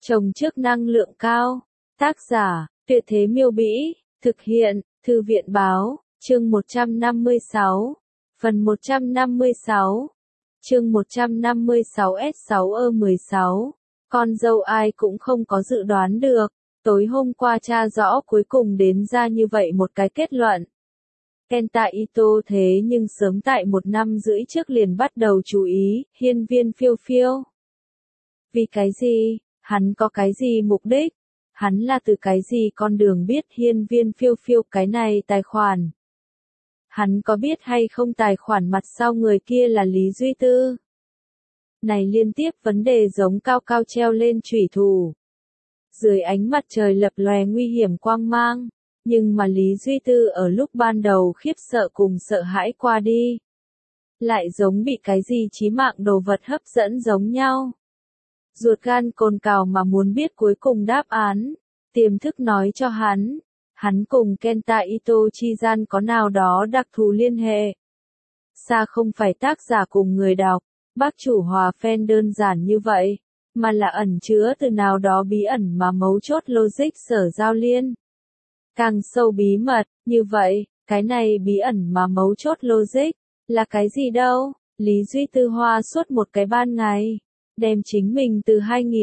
Trồng trước năng lượng cao. Tác giả, Tuyệt Thế Miêu Bĩ. Thực hiện, Thư viện Báo. Chương 156. Phần 156. Chương 156S6E16. Con dâu ai cũng không có dự đoán được. Tối hôm qua tra rõ cuối cùng đến ra như vậy một cái kết luận. Kenta Ito thế nhưng sớm tại 1 năm rưỡi trước liền bắt đầu chú ý, hiên viên phiêu phiêu. Vì cái gì? Hắn có cái gì mục đích? Hắn là từ cái gì con đường biết hiên viên phiêu phiêu cái này tài khoản? Hắn có biết hay không tài khoản mặt sau người kia là Lý Duy Tư? Này liên tiếp vấn đề giống cao cao treo lên chủy thủ. Dưới ánh mặt trời lập lòe nguy hiểm quang mang, nhưng mà Lý Duy Tư ở lúc ban đầu khiếp sợ cùng sợ hãi qua đi. Lại giống bị cái gì chí mạng đồ vật hấp dẫn giống nhau. Ruột gan cồn cào mà muốn biết cuối cùng đáp án, tiềm thức nói cho hắn cùng Kenta Ito chi gian có nào đó đặc thù liên hệ. Xa không phải tác giả cùng người đọc, bác chủ hòa fan đơn giản như vậy, mà là ẩn chứa từ nào đó bí ẩn mà mấu chốt logic sở giao liên. Càng sâu bí mật, như vậy, cái này bí ẩn mà mấu chốt logic, là cái gì đâu? Lý Duy Tư hoa suốt một cái ban ngày, đem chính mình từ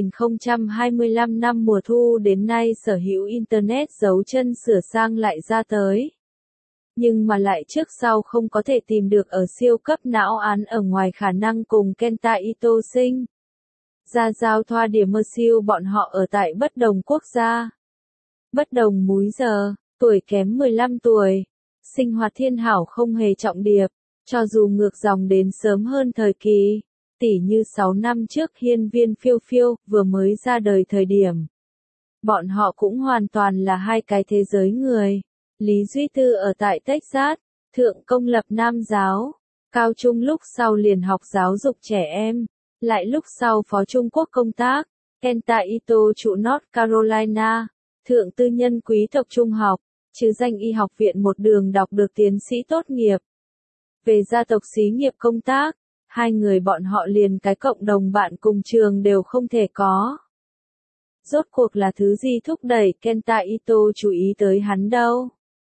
2025 năm mùa thu đến nay sở hữu Internet dấu chân sửa sang lại ra tới. Nhưng mà lại trước sau không có thể tìm được ở siêu cấp não án ở ngoài khả năng cùng Kenta Ito sinh ra giao thoa điểm mơ siêu bọn họ ở tại bất đồng quốc gia. Bất đồng múi giờ, tuổi kém 15 tuổi, sinh hoạt thiên hảo không hề trọng điệp, cho dù ngược dòng đến sớm hơn thời kỳ, tỉ như 6 năm trước hiên viên phiêu phiêu vừa mới ra đời thời điểm. Bọn họ cũng hoàn toàn là hai cái thế giới người. Lý Duy Tư ở tại Texas, thượng công lập nam giáo, cao trung lúc sau liền học giáo dục trẻ em, lại lúc sau phó Trung Quốc công tác, Kenta Ito trụ North Carolina, thượng tư nhân quý tộc trung học, chứ danh y học viện một đường đọc được tiến sĩ tốt nghiệp. Về gia tộc xí nghiệp công tác, hai người bọn họ liền cái cộng đồng bạn cùng trường đều không thể có. Rốt cuộc là thứ gì thúc đẩy Kenta Ito chú ý tới hắn đâu?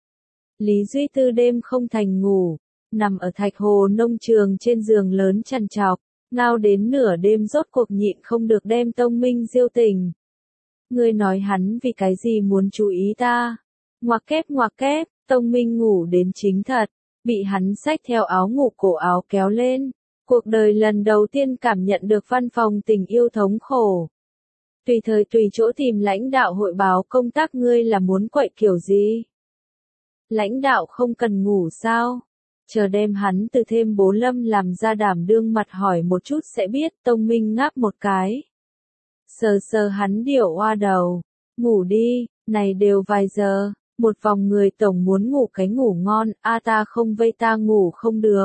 Lý Duy Tư đêm không thành ngủ, nằm ở Thạch Hồ nông trường trên giường lớn trằn trọc, ngao đến nửa đêm rốt cuộc nhịn không được đem Tông Minh diêu tỉnh. Ngươi nói hắn vì cái gì muốn chú ý ta? Ngoặc kép, Tông Minh ngủ đến chính thật, bị hắn xách theo áo ngủ cổ áo kéo lên. Cuộc đời lần đầu tiên cảm nhận được văn phòng tình yêu thống khổ. Tùy thời tùy chỗ tìm lãnh đạo hội báo công tác ngươi là muốn quậy kiểu gì? Lãnh đạo không cần ngủ sao? Chờ đem hắn từ thêm bố Lâm làm ra đảm đương mặt hỏi một chút sẽ biết. Tông Minh ngáp một cái. Sờ hắn điệu oa đầu. Ngủ đi, này đều vài giờ, một vòng người tổng muốn ngủ cái ngủ ngon, ta không vây ta ngủ không được.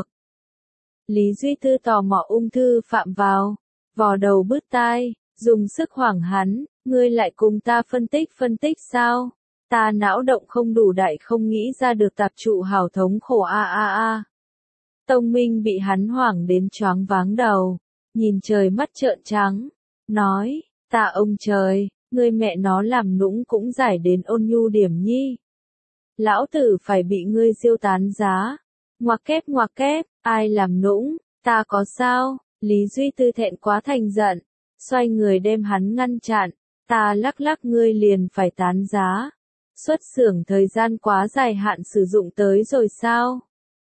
Lý Duy Tư tò mò ung thư phạm vào, vò đầu bứt tai, dùng sức hoảng hắn, ngươi lại cùng ta phân tích sao? Ta não động không đủ đại không nghĩ ra được tạp trụ hảo thống khổ a. Tông Minh bị hắn hoảng đến choáng váng đầu, nhìn trời mắt trợn trắng, nói, ta ông trời, ngươi mẹ nó làm nũng cũng giải đến ôn nhu điểm nhi. Lão tử phải bị ngươi diêu tán giá. Ngoặc kép, ai làm nũng, ta có sao? Lý Duy Tư thẹn quá thành giận, xoay người đem hắn ngăn chặn, ta lắc ngươi liền phải tán giá. Xuất xưởng thời gian quá dài hạn sử dụng tới rồi sao?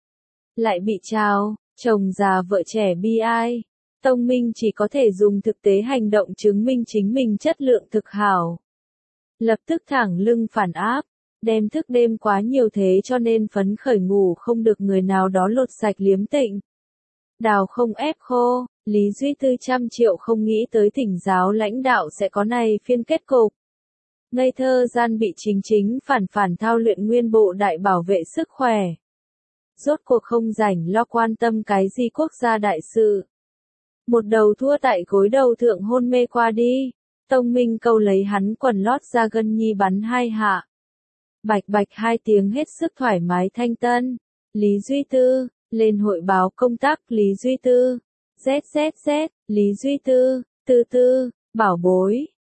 Lại bị trao, chồng già vợ trẻ bi ai. Tông Minh chỉ có thể dùng thực tế hành động chứng minh chính mình chất lượng thực hảo. Lập tức thẳng lưng phản áp, đem thức đêm quá nhiều thế cho nên phấn khởi ngủ không được người nào đó lột sạch liếm tịnh. Đào không ép khô, Lý Duy Tư 100 triệu không nghĩ tới thỉnh giáo lãnh đạo sẽ có này phiên kết cục. Ngây thơ gian bị chính phản thao luyện nguyên bộ đại bảo vệ sức khỏe. Rốt cuộc không rảnh lo quan tâm cái gì quốc gia đại sự. Một đầu thua tại gối đầu thượng hôn mê qua đi. Tông Minh câu lấy hắn quần lót ra gân nhi bắn 2 hạ. Bạch 2 tiếng hết sức thoải mái thanh tân. Lý Duy Tư, lên hội báo công tác Lý Duy Tư. ZZZ, Lý Duy Tư, tư, bảo bối,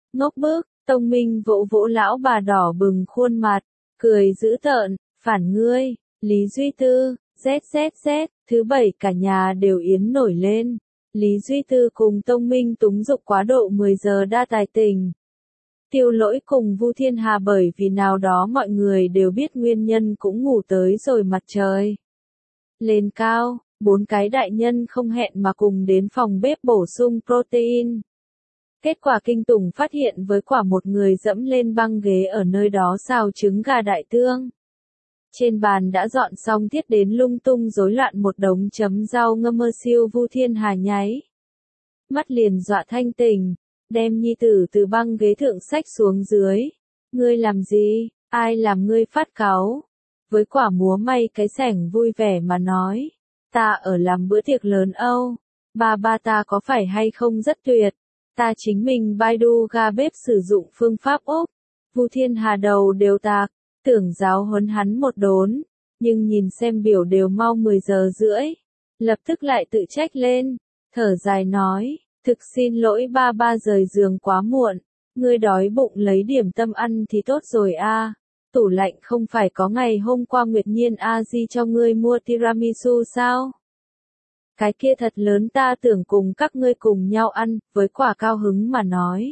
Ngốc bức, Tông Minh vỗ vỗ lão bà đỏ bừng khuôn mặt, cười dữ tợn, phản ngươi, Lý Duy Tư, ZZZ, thứ bảy cả nhà đều yến nổi lên. Lý Duy Tư cùng Tông Minh túng dục quá độ 10 giờ đa tài tình. Tiêu Lỗi cùng Vu Thiên Hà bởi vì nào đó mọi người đều biết nguyên nhân cũng ngủ tới rồi mặt trời lên cao, bốn cái đại nhân không hẹn mà cùng đến phòng bếp bổ sung protein. Kết quả kinh tủng phát hiện với quả một người dẫm lên băng ghế ở nơi đó xào trứng gà đại tương. Trên bàn đã dọn xong thiết đến lung tung rối loạn một đống chấm rau ngâm mơ siêu. Vu Thiên Hà nháy mắt liền dọa thanh tỉnh, đem nhi tử từ băng ghế thượng xách xuống dưới. Ngươi làm gì, ai làm ngươi phát cáu? Với quả múa may cái sẻng vui vẻ mà nói, ta ở làm bữa tiệc lớn Âu, ba ta có phải hay không rất tuyệt, ta chính mình Baidu ga bếp sử dụng phương pháp Úc. Vu Thiên Hà đầu đều tạc, tưởng giáo huấn hắn một đốn, nhưng nhìn xem biểu đều mau 10 giờ rưỡi, lập tức lại tự trách lên, thở dài nói, thực xin lỗi ba rời giường quá muộn, ngươi đói bụng lấy điểm tâm ăn thì tốt rồi a. Tủ lạnh không phải có ngày hôm qua Nguyệt Nhiên a di cho ngươi mua tiramisu sao? Cái kia thật lớn ta tưởng cùng các ngươi cùng nhau ăn, với quả cao hứng mà nói.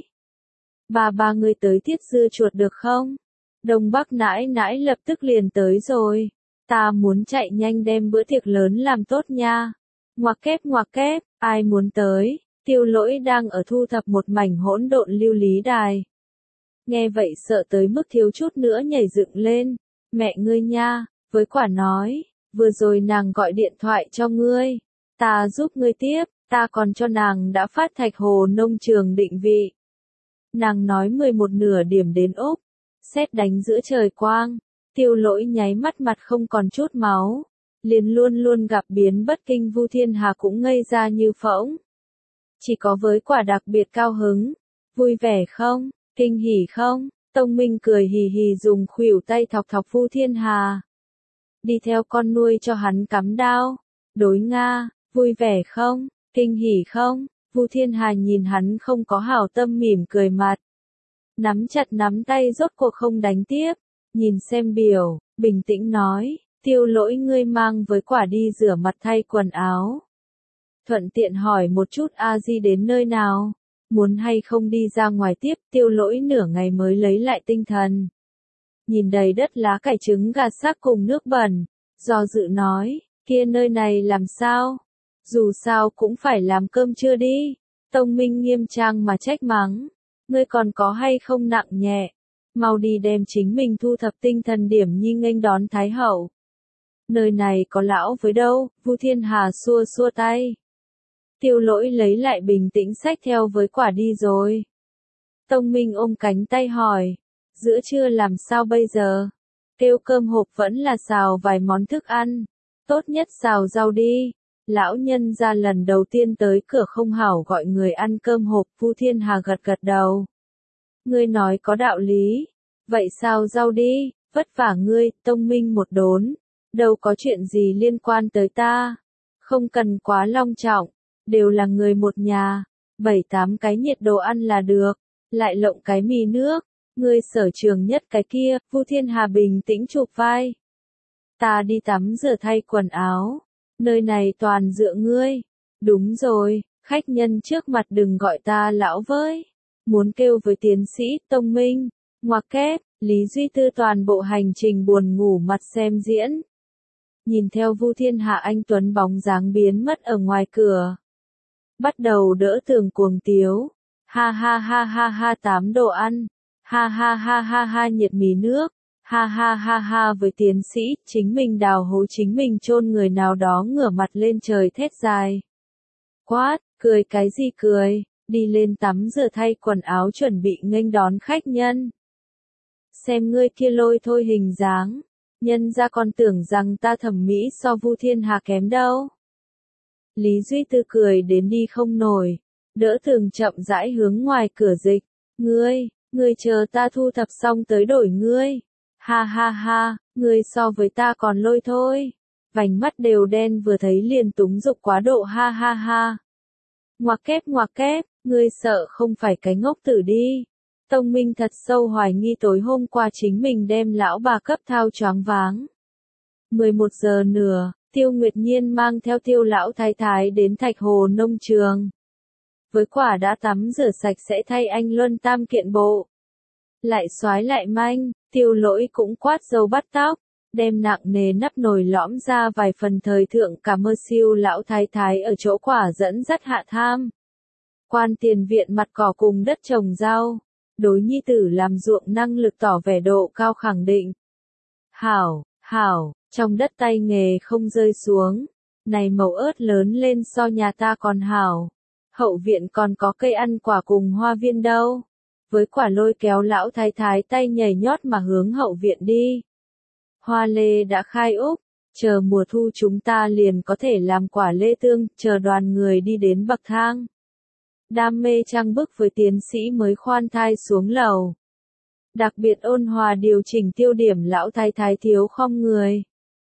Ba ngươi tới tiết dưa chuột được không? Đông Bắc nãi nãi lập tức liền tới rồi. Ta muốn chạy nhanh đem bữa tiệc lớn làm tốt nha. Ngoặc kép, ai muốn tới? Tiêu Lỗi đang ở thu thập một mảnh hỗn độn lưu lý đài. Nghe vậy sợ tới mức thiếu chút nữa nhảy dựng lên. Mẹ ngươi nha, với quả nói, vừa rồi nàng gọi điện thoại cho ngươi. Ta giúp ngươi tiếp, ta còn cho nàng đã phát Thạch Hồ nông trường định vị. Nàng nói 11 nửa điểm đến Úc. Sét đánh giữa trời quang, Tiêu Lỗi nháy mắt mặt không còn chút máu, liền luôn luôn gặp biến bất kinh. Vu Thiên Hà cũng ngây ra như phỗng. Chỉ có với quả đặc biệt cao hứng, vui vẻ không, kinh hỉ không, Tông Minh cười hì hì dùng khuỷu tay thọc thọc Vu Thiên Hà. Đi theo con nuôi cho hắn cắm đao, đối Nga, vui vẻ không, kinh hỉ không, Vu Thiên Hà nhìn hắn không có hảo tâm mỉm cười mặt. Nắm chặt nắm tay rốt cuộc không đánh tiếp, nhìn xem biểu, bình tĩnh nói, Tiêu Lỗi ngươi mang với quả đi rửa mặt thay quần áo. Thuận tiện hỏi một chút a di đến nơi nào, muốn hay không đi ra ngoài tiếp. Tiêu Lỗi nửa ngày mới lấy lại tinh thần. Nhìn đầy đất lá cải trứng gà xác cùng nước bẩn, do dự nói, kia nơi này làm sao? Dù sao cũng phải làm cơm trưa đi. Tông Minh nghiêm trang mà trách mắng. Ngươi còn có hay không nặng nhẹ, mau đi đem chính mình thu thập tinh thần điểm nhi nghênh đón Thái Hậu. Nơi này có lão với đâu? Vu Thiên Hà xua xua tay. Tiêu Lỗi lấy lại bình tĩnh xách theo với quả đi rồi. Tông Minh ôm cánh tay hỏi, giữa trưa làm sao bây giờ? Kêu cơm hộp vẫn là xào vài món thức ăn, tốt nhất xào rau đi. Lão nhân ra lần đầu tiên tới cửa không hảo gọi người ăn cơm hộp. Vu Thiên Hà gật đầu. Ngươi nói có đạo lý. Vậy sao rau đi, vất vả ngươi. Tông Minh một đốn. Đâu có chuyện gì liên quan tới ta. Không cần quá long trọng. Đều là người một nhà. 7-8 cái nhiệt đồ ăn là được. Lại lộng cái mì nước. Ngươi sở trường nhất cái kia. Vu Thiên Hà bình tĩnh chụp vai. Ta đi tắm rửa thay quần áo. Nơi này toàn dựa ngươi. Đúng rồi, khách nhân trước mặt đừng gọi ta lão với. Muốn kêu với tiến sĩ Tông Minh. Ngoặc kép, Lý Duy Tư toàn bộ hành trình buồn ngủ mặt xem diễn. Nhìn theo Vu Thiên Hà anh tuấn bóng dáng biến mất ở ngoài cửa. Bắt đầu đỡ tường cuồng tiếu. Ha ha ha ha ha 8 đồ ăn. Ha ha ha ha ha nhiệt mì nước. Ha ha ha ha với tiến sĩ, chính mình đào hố chính mình chôn người nào đó ngửa mặt lên trời thét dài. Quát, cười cái gì cười, đi lên tắm rửa thay quần áo chuẩn bị nghênh đón khách nhân. Xem ngươi kia lôi thôi hình dáng, nhân ra còn tưởng rằng ta thẩm mỹ so Vu Thiên Hà kém đâu. Lý Duy Tư cười đến đi không nổi, đỡ tường chậm rãi hướng ngoài cửa dịch. Ngươi chờ ta thu thập xong tới đổi ngươi. Ha ha ha, ngươi so với ta còn lôi thôi. Vành mắt đều đen vừa thấy liền túng dục quá độ ha ha ha. Ngoặc kép, ngươi sợ không phải cái ngốc tử đi. Tông Minh thật sâu hoài nghi tối hôm qua chính mình đem lão bà cấp thao choáng váng. 11 giờ nửa, Tiêu Nguyệt Nhiên mang theo Tiêu lão thái thái đến Thạch Hồ nông trường. Với quả đã tắm rửa sạch sẽ thay anh Luân tam kiện bộ. Lại xoái lại manh, Tiêu Lỗi cũng quát râu bắt tóc, đem nặng nề nắp nồi lõm ra vài phần thời thượng cả mơ siêu lão thái thái ở chỗ quả dẫn dắt hạ tham. Quan tiền viện mặt cỏ cùng đất trồng rau, đối nhi tử làm ruộng năng lực tỏ vẻ độ cao khẳng định. Hảo, hảo, trong đất tay nghề không rơi xuống, này màu ớt lớn lên so nhà ta còn hảo. Hậu viện còn có cây ăn quả cùng hoa viên đâu. Với quả lôi kéo lão thái thái tay nhảy nhót mà hướng hậu viện đi. Hoa lê đã khai úc, chờ mùa thu chúng ta liền có thể làm quả lê tương, chờ đoàn người đi đến bậc thang. Đam mê trang bức với tiến sĩ mới khoan thai xuống lầu. Đặc biệt ôn hòa điều chỉnh tiêu điểm lão thái thái thiếu không người.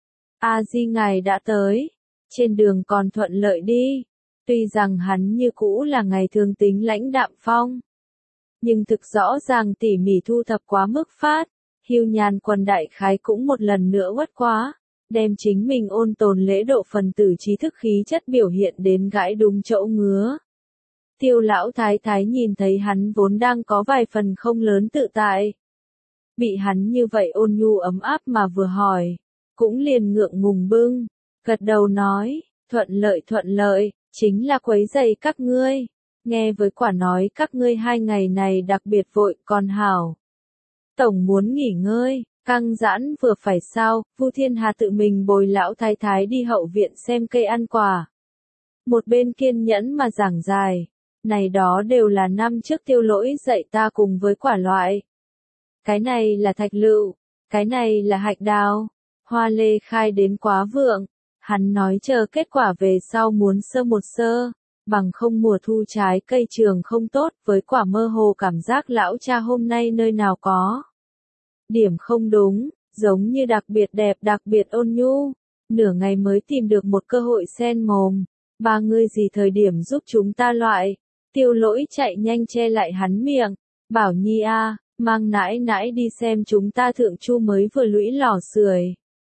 A Di ngài đã tới, trên đường còn thuận lợi đi. Tuy rằng hắn như cũ là ngày thường tính lãnh đạm phong, nhưng thực rõ ràng tỉ mỉ thu thập quá mức phát, Hưu Nhàn Quân đại khái cũng một lần nữa uất quá, đem chính mình ôn tồn lễ độ phần tử trí thức khí chất biểu hiện đến gãi đúng chỗ ngứa. Tiêu lão thái thái nhìn thấy hắn vốn đang có vài phần không lớn tự tại. Bị hắn như vậy ôn nhu ấm áp mà vừa hỏi, cũng liền ngượng ngùng bưng, gật đầu nói, thuận lợi. Chính là quấy rầy các ngươi, nghe với quả nói các ngươi 2 ngày này đặc biệt vội còn hảo. Tổng muốn nghỉ ngơi, căng giãn vừa phải sao, Vu Thiên Hà tự mình bồi lão thái thái đi hậu viện xem cây ăn quả. Một bên kiên nhẫn mà giảng dài, này đó đều là năm trước Tiêu Lỗi dạy ta cùng với quả loại. Cái này là thạch lựu, cái này là hạch đào, hoa lê khai đến quá vượng. Hắn nói chờ kết quả về sau muốn sơ một sơ, bằng không mùa thu trái cây trường không tốt, với quả mơ hồ cảm giác lão cha hôm nay nơi nào có. Điểm không đúng, giống như đặc biệt đẹp đặc biệt ôn nhu, nửa ngày mới tìm được một cơ hội xen mồm, ba ngươi gì thời điểm giúp chúng ta loại, Tiêu Lỗi chạy nhanh che lại hắn miệng, bảo Nhi a, mang nãi nãi đi xem chúng ta thượng chu mới vừa lũy lò sưởi.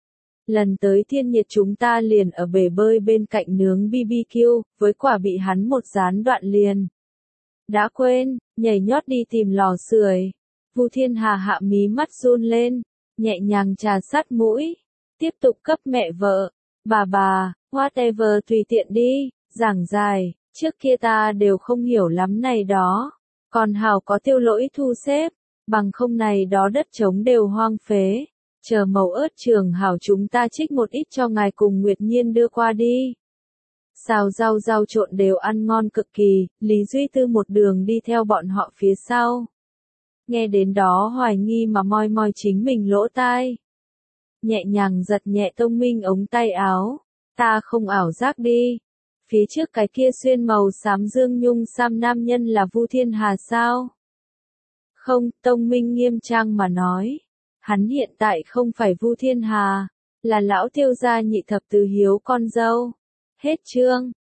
Lần tới thiên nhiệt chúng ta liền ở bể bơi bên cạnh nướng BBQ, với quả bị hắn một gián đoạn liền. Đã quên, nhảy nhót đi tìm lò sưởi. Vu Thiên Hà hạ mí mắt run lên, nhẹ nhàng trà sát mũi, tiếp tục cấp mẹ vợ, bà, whatever tùy tiện đi, giảng dài, trước kia ta đều không hiểu lắm này đó. Còn hào có Tiêu Lỗi thu xếp, bằng không này đó đất trống đều hoang phế. Chờ màu ớt trường hảo chúng ta trích một ít cho ngài cùng Nguyệt Nhiên đưa qua đi. Xào rau trộn đều ăn ngon cực kỳ, Lý Duy Tư một đường đi theo bọn họ phía sau. Nghe đến đó hoài nghi mà moi moi chính mình lỗ tai. Nhẹ nhàng giật nhẹ Tông Minh ống tay áo, ta không ảo giác đi. Phía trước cái kia xuyên màu xám dương nhung sam nam nhân là Vu Thiên Hà sao? Không, Tông Minh nghiêm trang mà nói. Hắn hiện tại không phải Vu Thiên Hà, là lão Tiêu gia nhị thập tứ hiếu con dâu. Hết chương.